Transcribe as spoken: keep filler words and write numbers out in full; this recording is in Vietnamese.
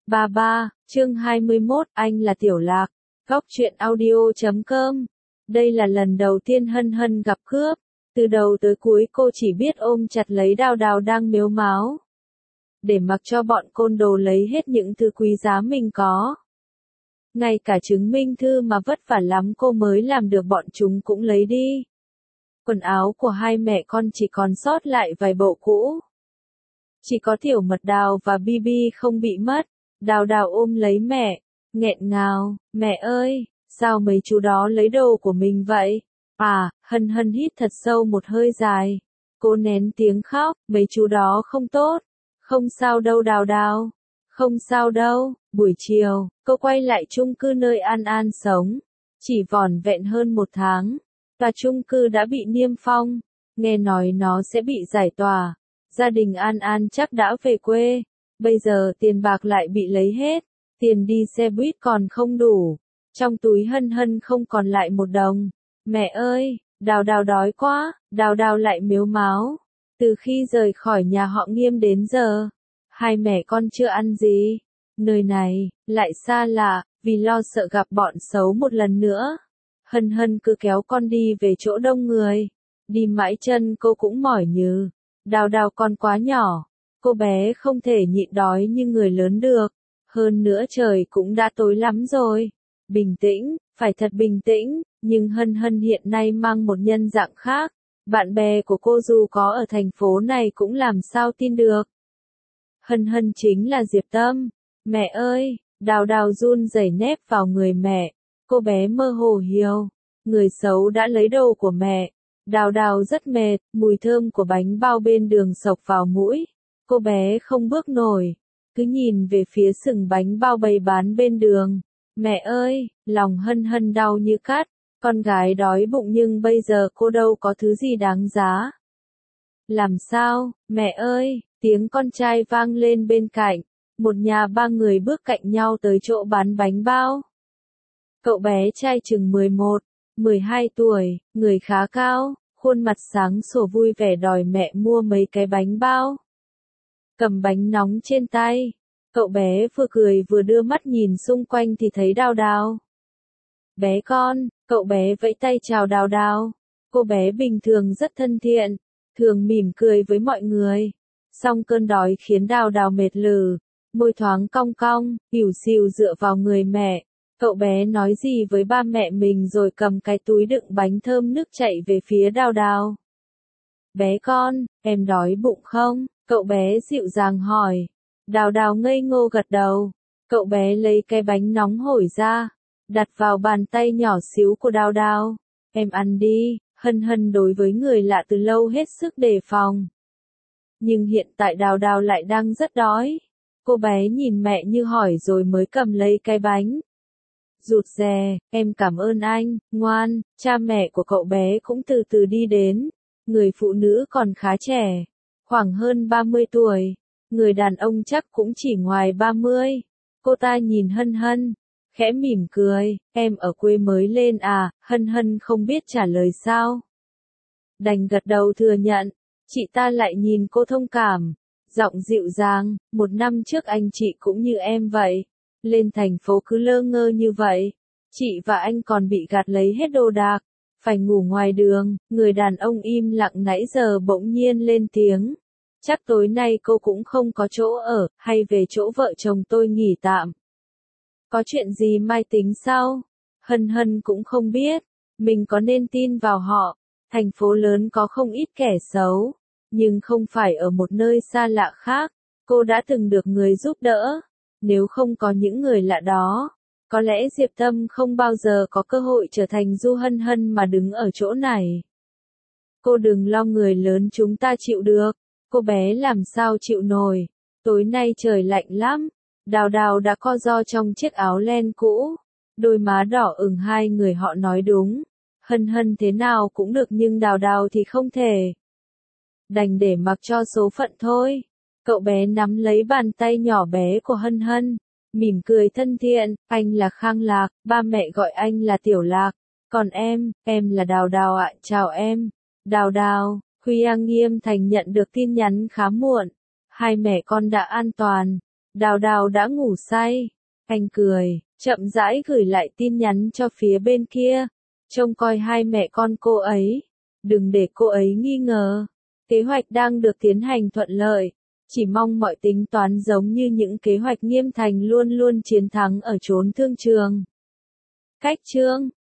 ba ba, chương hai mươi mốt, anh là Tiểu Lạc, góc truyện audio chấm com. Đây là lần đầu tiên Hân Hân gặp cướp, từ đầu tới cuối cô chỉ biết ôm chặt lấy Đào Đào đang mếu máo. Để mặc cho bọn côn đồ lấy hết những thứ quý giá mình có. Ngay cả chứng minh thư mà vất vả lắm cô mới làm được bọn chúng cũng lấy đi. Quần áo của hai mẹ con chỉ còn sót lại vài bộ cũ. Chỉ có Tiểu Mật Đào và Bibi không bị mất. Đào Đào ôm lấy mẹ, nghẹn ngào, mẹ ơi, sao mấy chú đó lấy đồ của mình vậy? À, Hân Hân hít thật sâu một hơi dài. Cô nén tiếng khóc, mấy chú đó không tốt. Không sao đâu Đào Đào, không sao đâu. Buổi chiều, cô quay lại chung cư nơi An An sống. Chỉ vỏn vẹn hơn một tháng, tòa chung cư đã bị niêm phong. Nghe nói nó sẽ bị giải tỏa. Gia đình An An chắc đã về quê. Bây giờ tiền bạc lại bị lấy hết. Tiền đi xe buýt còn không đủ. Trong túi Hân Hân không còn lại một đồng. Mẹ ơi, Đào Đào đói quá. Đào Đào lại mếu máo. Từ khi rời khỏi nhà họ Nghiêm đến giờ, hai mẹ con chưa ăn gì. Nơi này, lại xa lạ, vì lo sợ gặp bọn xấu một lần nữa. Hân Hân cứ kéo con đi về chỗ đông người. Đi mãi chân cô cũng mỏi nhừ. Đào Đào còn quá nhỏ. Cô bé không thể nhịn đói như người lớn được. Hơn nữa trời cũng đã tối lắm rồi. Bình tĩnh, phải thật bình tĩnh. Nhưng Hân Hân hiện nay mang một nhân dạng khác. Bạn bè của cô dù có ở thành phố này cũng làm sao tin được. Hân Hân chính là Diệp Tâm. Mẹ ơi, Đào Đào run rẩy nép vào người mẹ. Cô bé mơ hồ hiểu. Người xấu đã lấy đồ của mẹ. Đào Đào rất mệt, mùi thơm của bánh bao bên đường xộc vào mũi. Cô bé không bước nổi, cứ nhìn về phía sừng bánh bao bày bán bên đường. Mẹ ơi, lòng Hân Hân đau như cắt. Con gái đói bụng nhưng bây giờ cô đâu có thứ gì đáng giá. Làm sao, mẹ ơi, tiếng con trai vang lên bên cạnh. Một nhà ba người bước cạnh nhau tới chỗ bán bánh bao. Cậu bé trai chừng mười một, mười hai tuổi, người khá cao, khuôn mặt sáng sủa vui vẻ đòi mẹ mua mấy cái bánh bao. Cầm bánh nóng trên tay, cậu bé vừa cười vừa đưa mắt nhìn xung quanh thì thấy Đào Đào. Bé con, cậu bé vẫy tay chào Đào Đào. Cô bé bình thường rất thân thiện, thường mỉm cười với mọi người. Song cơn đói khiến Đào Đào mệt lử, môi thoáng cong cong, ỉu xìu dựa vào người mẹ. Cậu bé nói gì với ba mẹ mình rồi cầm cái túi đựng bánh thơm nức chạy về phía Đào Đào. Bé con, em đói bụng không? Cậu bé dịu dàng hỏi. Đào Đào ngây ngô gật đầu. Cậu bé lấy cái bánh nóng hổi ra, đặt vào bàn tay nhỏ xíu của Đào Đào. Em ăn đi. Hân Hân đối với người lạ từ lâu hết sức đề phòng. Nhưng hiện tại Đào Đào lại đang rất đói. Cô bé nhìn mẹ như hỏi rồi mới cầm lấy cái bánh. Rụt rè, em cảm ơn anh, ngoan. Cha mẹ của cậu bé cũng từ từ đi đến. Người phụ nữ còn khá trẻ, khoảng hơn ba mươi tuổi. Người đàn ông chắc cũng chỉ ngoài ba mươi. Cô ta nhìn Hân Hân, khẽ mỉm cười. Em ở quê mới lên à? Hân Hân không biết trả lời sao. Đành gật đầu thừa nhận. Chị ta lại nhìn cô thông cảm, giọng dịu dàng. Một năm trước anh chị cũng như em vậy. Lên thành phố cứ lơ ngơ như vậy. Chị và anh còn bị gạt lấy hết đồ đạc. Phải ngủ ngoài đường. Người đàn ông im lặng nãy giờ bỗng nhiên lên tiếng. Chắc tối nay cô cũng không có chỗ ở, hay về chỗ vợ chồng tôi nghỉ tạm. Có chuyện gì mai tính sau? Hân Hân cũng không biết. Mình có nên tin vào họ. Thành phố lớn có không ít kẻ xấu. Nhưng không phải ở một nơi xa lạ khác. Cô đã từng được người giúp đỡ. Nếu không có những người lạ đó, có lẽ Diệp Tâm không bao giờ có cơ hội trở thành Du Hân Hân mà đứng ở chỗ này. Cô đừng lo, người lớn chúng ta chịu được. Cô bé làm sao chịu nổi. Tối nay trời lạnh lắm. Đào Đào đã co ro trong chiếc áo len cũ. Đôi má đỏ ửng, hai người họ nói đúng. Hân Hân thế nào cũng được nhưng Đào Đào thì không thể. Đành để mặc cho số phận thôi. Cậu bé nắm lấy bàn tay nhỏ bé của Hân Hân, mỉm cười thân thiện. Anh là Khang Lạc, ba mẹ gọi anh là Tiểu Lạc. Còn em, em là Đào Đào ạ. Chào em. Đào Đào. Khuya Nghiêm Thành nhận được tin nhắn khá muộn. Hai mẹ con đã an toàn. Đào Đào đã ngủ say. Anh cười, chậm rãi gửi lại tin nhắn cho phía bên kia. Trông coi hai mẹ con cô ấy. Đừng để cô ấy nghi ngờ. Kế hoạch đang được tiến hành thuận lợi. Chỉ mong mọi tính toán giống như những kế hoạch Nghiêm Thành luôn luôn chiến thắng ở chốn thương trường. Cách chương